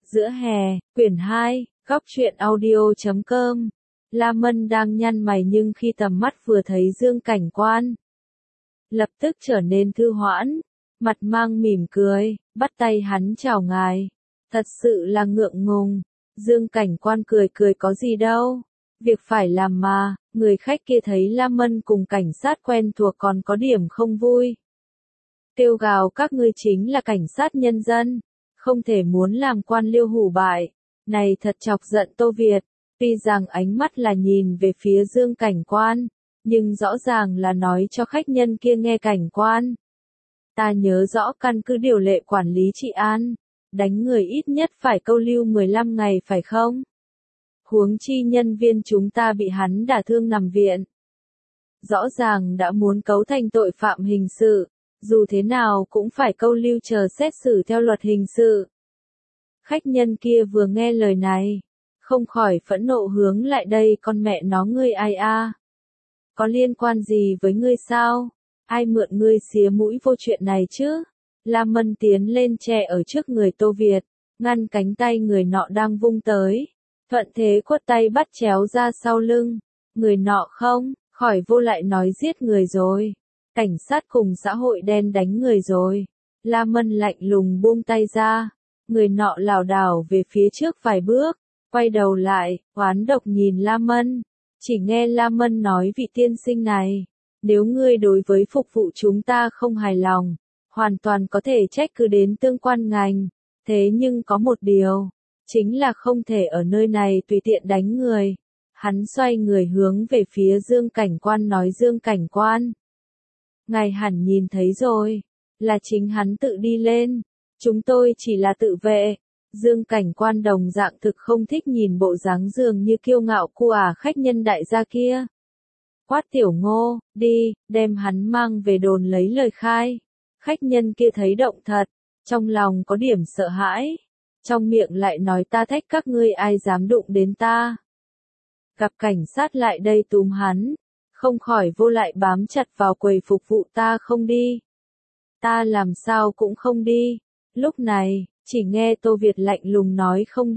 Giữa hè, quyển 2, góc truyện audio.com. La Mân đang nhăn mày nhưng khi tầm mắt vừa thấy Dương Cảnh Quan, lập tức trở nên thư hoãn, mặt mang mỉm cười, bắt tay hắn chào ngài. Thật sự là ngượng ngùng. Dương Cảnh Quan cười cười có gì đâu. Việc phải làm mà. Người khách kia thấy La Mân cùng cảnh sát quen thuộc còn có điểm không vui. Kêu gào các ngươi chính là cảnh sát nhân dân. Không thể muốn làm quan liêu hủ bại. Này thật chọc giận Tô Việt. Tuy rằng ánh mắt là nhìn về phía Dương Cảnh Quan, nhưng rõ ràng là nói cho khách nhân kia nghe Cảnh Quan. Ta nhớ rõ căn cứ điều lệ quản lý trị an. Đánh người ít nhất phải câu lưu 15 ngày phải không? Huống chi nhân viên chúng ta bị hắn đả thương nằm viện. Rõ ràng đã muốn cấu thành tội phạm hình sự, dù thế nào cũng phải câu lưu chờ xét xử theo luật hình sự. Khách nhân kia vừa nghe lời này, không khỏi phẫn nộ hướng lại đây, con mẹ nó ngươi ai a? Có liên quan gì với ngươi sao? Ai mượn ngươi xía mũi vô chuyện này chứ? La Mân tiến lên che ở trước người Tô Việt, ngăn cánh tay người nọ đang vung tới. Thuận thế quất tay bắt chéo ra sau lưng. Người nọ không, khỏi vô lại nói giết người rồi. Cảnh sát cùng xã hội đen đánh người rồi. La Mân lạnh lùng buông tay ra. Người nọ lảo đảo về phía trước vài bước, quay đầu lại, oán độc nhìn La Mân. Chỉ nghe La Mân nói vị tiên sinh này, nếu ngươi đối với phục vụ chúng ta không hài lòng, hoàn toàn có thể trách cứ đến tương quan ngành. Thế nhưng có một điều, chính là không thể ở nơi này tùy tiện đánh người. Hắn xoay người hướng về phía Dương Cảnh Quan nói Dương Cảnh Quan. Ngài hẳn nhìn thấy rồi, là chính hắn tự đi lên. Chúng tôi chỉ là tự vệ. Dương Cảnh Quan đồng dạng thực không thích nhìn bộ dáng dường như kiêu ngạo của khách nhân đại gia kia. Quát Tiểu Ngô, đi, đem hắn mang về đồn lấy lời khai. Khách nhân kia thấy động thật, trong lòng có điểm sợ hãi. Trong miệng lại nói ta thách các ngươi ai dám đụng đến ta. Gặp cảnh sát lại đây túm hắn, không khỏi vô lại bám chặt vào quầy phục vụ ta không đi. Ta làm sao cũng không đi. Lúc này, chỉ nghe Tô Việt lạnh lùng nói không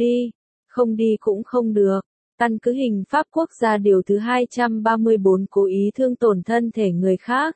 đi cũng không được. Căn cứ hình pháp quốc gia điều thứ 234 cố ý thương tổn thân thể người khác.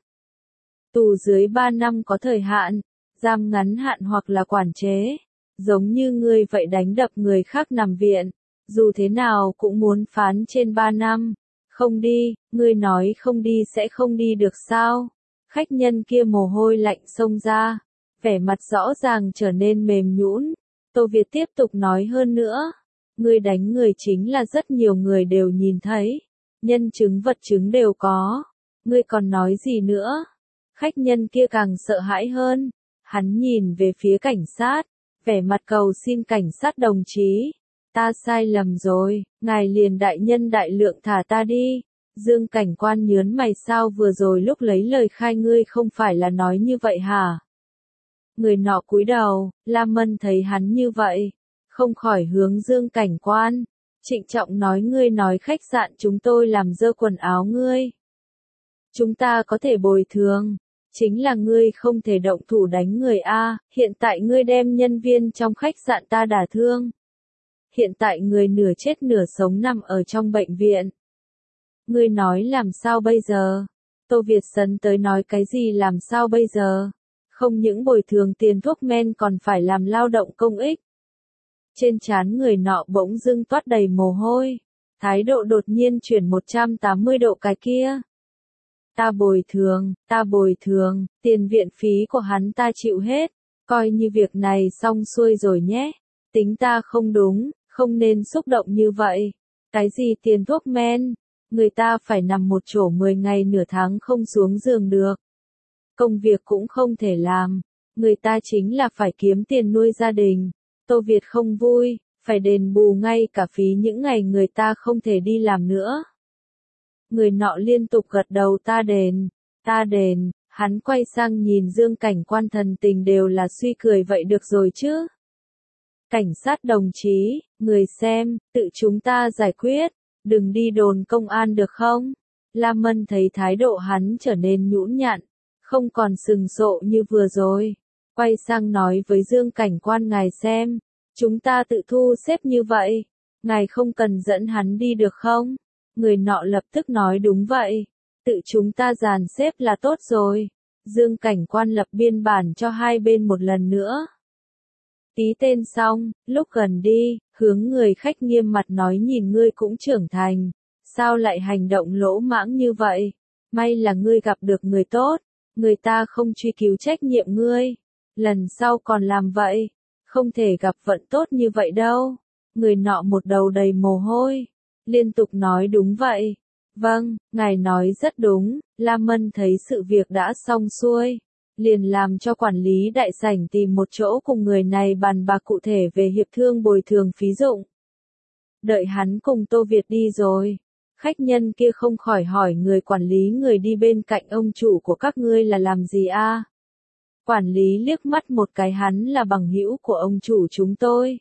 Tù dưới 3 năm có thời hạn, giam ngắn hạn hoặc là quản chế. Giống như ngươi vậy đánh đập người khác nằm viện, dù thế nào cũng muốn phán trên 3 năm. Không đi, ngươi nói không đi sẽ không đi được sao? Khách nhân kia mồ hôi lạnh xông ra, vẻ mặt rõ ràng trở nên mềm nhũn. Tô Việt tiếp tục nói hơn nữa, ngươi đánh người chính là rất nhiều người đều nhìn thấy, nhân chứng vật chứng đều có, ngươi còn nói gì nữa? Khách nhân kia càng sợ hãi hơn, hắn nhìn về phía cảnh sát, vẻ mặt cầu xin cảnh sát đồng chí, ta sai lầm rồi, ngài liền đại nhân đại lượng thả ta đi. Dương Cảnh Quan nhớn mày sao vừa rồi lúc lấy lời khai ngươi không phải là nói như vậy hả? Người nọ cúi đầu, La Mân thấy hắn như vậy, không khỏi hướng Dương Cảnh Quan, trịnh trọng nói ngươi nói khách sạn chúng tôi làm dơ quần áo ngươi. Chúng ta có thể bồi thường, chính là ngươi không thể động thủ đánh người a. Hiện tại ngươi đem nhân viên trong khách sạn ta đả thương. Hiện tại người nửa chết nửa sống nằm ở trong bệnh viện. Ngươi nói làm sao bây giờ? Tô Việt sấn tới nói cái gì làm sao bây giờ? Không những bồi thường tiền thuốc men còn phải làm lao động công ích. Trên trán người nọ bỗng dưng toát đầy mồ hôi. Thái độ đột nhiên chuyển 180 độ cái kia. Ta bồi thường, tiền viện phí của hắn ta chịu hết. Coi như việc này xong xuôi rồi nhé. Tính ta không đúng, không nên xúc động như vậy. Cái gì tiền thuốc men? Người ta phải nằm một chỗ 10 ngày nửa tháng không xuống giường được. Công việc cũng không thể làm. Người ta chính là phải kiếm tiền nuôi gia đình. Tô Việt không vui, phải đền bù ngay cả phí những ngày người ta không thể đi làm nữa. Người nọ liên tục gật đầu ta đền, hắn quay sang nhìn Dương Cảnh Quan thần tình đều là suy cười vậy được rồi chứ. Cảnh sát đồng chí, người xem, tự chúng ta giải quyết, đừng đi đồn công an được không? La Mân thấy thái độ hắn trở nên nhũn nhặn, không còn sừng sộ như vừa rồi. Quay sang nói với Dương Cảnh Quan ngài xem, Chúng ta tự thu xếp như vậy. Ngài không cần dẫn hắn đi được không? Người nọ lập tức nói đúng vậy. Tự chúng ta dàn xếp là tốt rồi. Dương cảnh quan lập biên bản cho hai bên một lần nữa. Ký tên xong, lúc gần đi, hướng người khách nghiêm mặt nói nhìn ngươi cũng trưởng thành. Sao lại hành động lỗ mãng như vậy? May là ngươi gặp được người tốt. Người ta không truy cứu trách nhiệm ngươi. Lần sau còn làm vậy. Không thể gặp vận tốt như vậy đâu. Người nọ một đầu đầy mồ hôi. Liên tục nói đúng vậy. Vâng, ngài nói rất đúng. La Mân thấy sự việc đã xong xuôi. Liền làm cho quản lý đại sảnh tìm một chỗ cùng người này bàn bạc cụ thể về hiệp thương bồi thường phí dụng. Đợi hắn cùng Tô Việt đi rồi. Khách nhân kia không khỏi hỏi người quản lý người đi bên cạnh ông chủ của các ngươi là làm gì a? Quản lý liếc mắt một cái hắn là bằng hữu của ông chủ chúng tôi.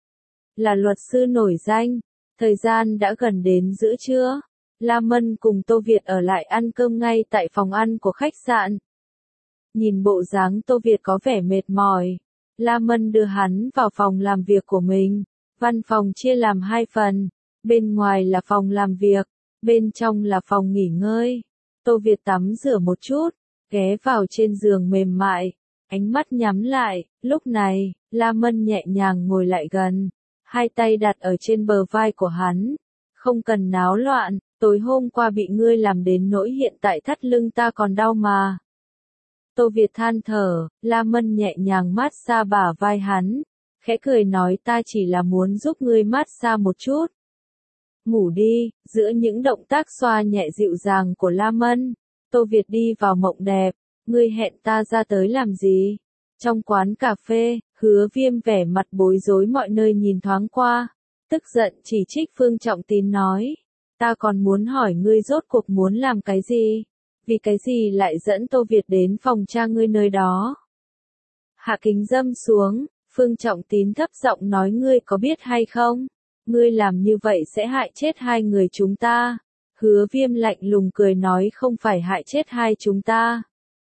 Là luật sư nổi danh. Thời gian đã gần đến giữa trưa. La Mân cùng Tô Việt ở lại ăn cơm ngay tại phòng ăn của khách sạn. Nhìn bộ dáng Tô Việt có vẻ mệt mỏi. La Mân đưa hắn vào phòng làm việc của mình. Văn phòng chia làm hai phần. Bên ngoài là phòng làm việc. Bên trong là phòng nghỉ ngơi. Tô Việt tắm rửa một chút. Ghé vào trên giường mềm mại. Ánh mắt nhắm lại. Lúc này, La Mân nhẹ nhàng ngồi lại gần. Hai tay đặt ở trên bờ vai của hắn. Không cần náo loạn. Tối hôm qua bị ngươi làm đến nỗi hiện tại thắt lưng ta còn đau mà. Tô Việt than thở, La Mân nhẹ nhàng mát xa bả vai hắn. Khẽ cười nói ta chỉ là muốn giúp ngươi mát xa một chút. Ngủ đi, giữa những động tác xoa nhẹ dịu dàng của La Mân. Tô Việt đi vào mộng đẹp, ngươi hẹn ta ra tới làm gì? Trong quán cà phê, Hứa Viêm vẻ mặt bối rối mọi nơi nhìn thoáng qua. Tức giận chỉ trích Phương Trọng Tín nói. Ta còn muốn hỏi ngươi rốt cuộc muốn làm cái gì? Vì cái gì lại dẫn Tô Việt đến phòng cha ngươi nơi đó? Hạ kính dâm xuống, Phương Trọng Tín thấp giọng nói ngươi có biết hay không? Ngươi làm như vậy sẽ hại chết hai người chúng ta. Hứa Viêm lạnh lùng cười nói không phải hại chết hai chúng ta.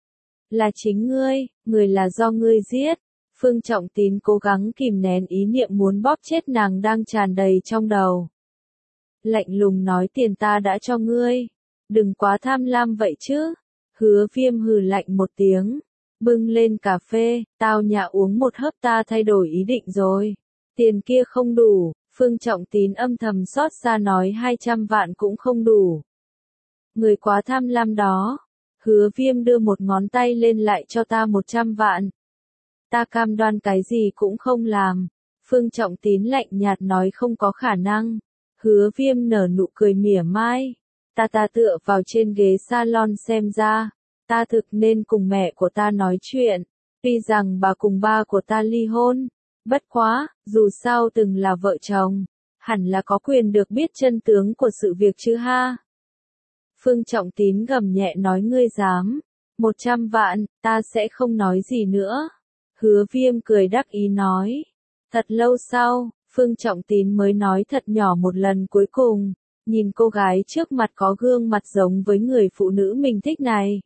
Là chính ngươi, người là do ngươi giết. Phương Trọng Tín cố gắng kìm nén ý niệm muốn bóp chết nàng đang tràn đầy trong đầu. Lạnh lùng nói tiền ta đã cho ngươi. Đừng quá tham lam vậy chứ. Hứa Viêm hừ lạnh một tiếng. Bưng lên cà phê, tao nhã uống một hớp ta thay đổi ý định rồi. Tiền kia không đủ, Phương Trọng Tín âm thầm xót xa nói 200 vạn cũng không đủ. Người quá tham lam đó. Hứa Viêm đưa một ngón tay lên lại cho ta 100 vạn. Ta cam đoan cái gì cũng không làm. Phương Trọng Tín lạnh nhạt nói không có khả năng. Hứa Viêm nở nụ cười mỉa mai. Ta tựa vào trên ghế salon xem ra. Ta thực nên cùng mẹ của ta nói chuyện. Tuy rằng bà cùng ba của ta ly hôn. Bất quá, dù sao từng là vợ chồng. Hẳn là có quyền được biết chân tướng của sự việc chứ ha. Phương Trọng Tín gầm nhẹ nói ngươi dám. 100 vạn, ta sẽ không nói gì nữa. Hứa Viêm cười đắc ý nói. Thật lâu sau, Phương Trọng Tín mới nói thật nhỏ một lần cuối cùng. Nhìn cô gái trước mặt có gương mặt giống với người phụ nữ mình thích này.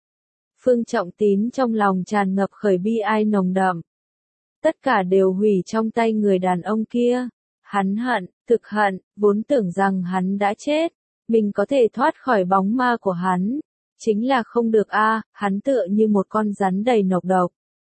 Phương Trọng Tín trong lòng tràn ngập khởi bi ai nồng đậm. Tất cả đều hủy trong tay người đàn ông kia. Hắn hận, thực hận, vốn tưởng rằng hắn đã chết. Mình có thể thoát khỏi bóng ma của hắn. Chính là không được a, hắn tựa như một con rắn đầy nọc độc.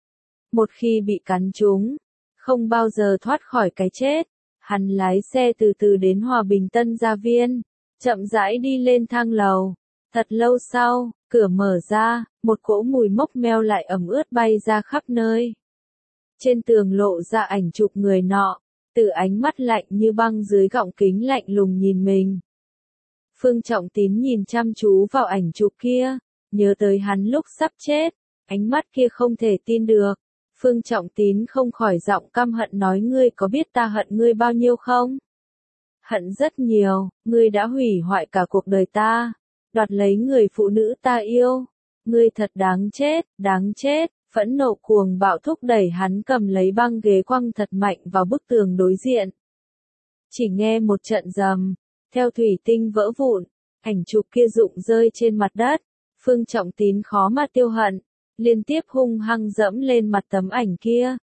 Một khi bị cắn trúng, không bao giờ thoát khỏi cái chết. Hắn lái xe từ từ đến Hòa Bình Tân Gia Viên, chậm rãi đi lên thang lầu. Thật lâu sau, cửa mở ra, một cỗ mùi mốc meo lại ẩm ướt bay ra khắp nơi. Trên tường lộ ra ảnh chụp người nọ, từ ánh mắt lạnh như băng dưới gọng kính lạnh lùng nhìn mình. Phương Trọng Tín nhìn chăm chú vào ảnh chụp kia, nhớ tới hắn lúc sắp chết, ánh mắt kia không thể tin được. Phương Trọng Tín không khỏi giọng căm hận nói ngươi có biết ta hận ngươi bao nhiêu không? Hận rất nhiều, ngươi đã hủy hoại cả cuộc đời ta, đoạt lấy người phụ nữ ta yêu. Ngươi thật đáng chết, đáng chết. Phẫn nộ cuồng bạo thúc đẩy hắn cầm lấy băng ghế quăng thật mạnh vào bức tường đối diện. Chỉ nghe một trận rầm, theo thủy tinh vỡ vụn, ảnh chụp kia rụng rơi trên mặt đất. Phương Trọng Tín khó mà tiêu hận, liên tiếp hung hăng dẫm lên mặt tấm ảnh kia.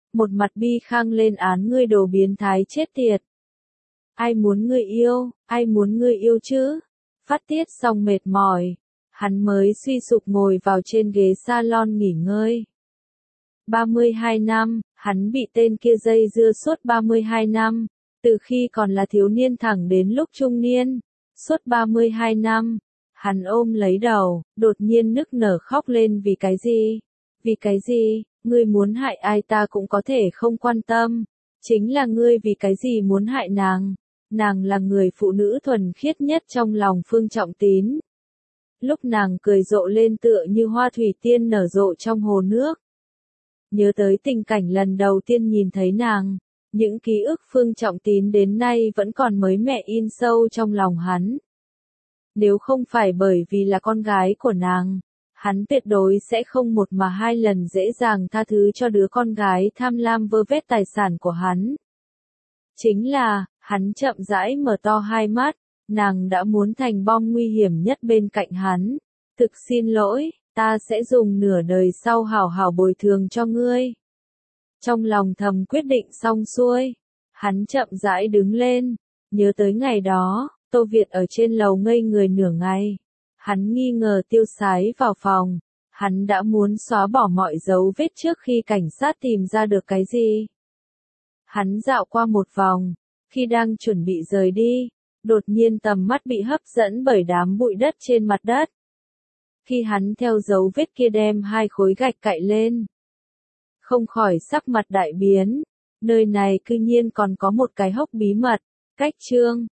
một mặt bi khang lên án ngươi đồ biến thái chết tiệt. Ai muốn ngươi yêu, ai muốn ngươi yêu chứ? Phát tiết xong mệt mỏi, hắn mới suy sụp ngồi vào trên ghế salon nghỉ ngơi. 32 năm, hắn bị tên kia dây dưa suốt 32 năm, từ khi còn là thiếu niên thẳng đến lúc trung niên. Suốt 32 năm, hắn ôm lấy đầu, đột nhiên nức nở khóc lên vì cái gì? Vì cái gì? Ngươi muốn hại ai ta cũng có thể không quan tâm. Chính là ngươi vì cái gì muốn hại nàng? Nàng là người phụ nữ thuần khiết nhất trong lòng Phương Trọng Tín. Lúc nàng cười rộ lên tựa như hoa thủy tiên nở rộ trong hồ nước. Nhớ tới tình cảnh lần đầu tiên nhìn thấy nàng, những ký ức Phương Trọng Tín đến nay vẫn còn mới mẻ in sâu trong lòng hắn. Nếu không phải bởi vì là con gái của nàng, hắn tuyệt đối sẽ không một mà hai lần dễ dàng tha thứ cho đứa con gái tham lam vơ vét tài sản của hắn. Chính là, hắn chậm rãi mở to hai mắt, nàng đã muốn thành bom nguy hiểm nhất bên cạnh hắn. Thực xin lỗi, ta sẽ dùng nửa đời sau hảo hảo bồi thường cho ngươi. Trong lòng thầm quyết định xong xuôi, hắn chậm rãi đứng lên, nhớ tới ngày đó, Tô Việt ở trên lầu ngây người nửa ngày. Hắn nghi ngờ Tiêu Sái vào phòng, hắn đã muốn xóa bỏ mọi dấu vết trước khi cảnh sát tìm ra được cái gì. Hắn dạo qua một vòng, khi đang chuẩn bị rời đi, đột nhiên tầm mắt bị hấp dẫn bởi đám bụi đất trên mặt đất. Khi hắn theo dấu vết kia đem hai khối gạch cạy lên, không khỏi sắc mặt đại biến, nơi này cư nhiên còn có một cái hốc bí mật. Cách chương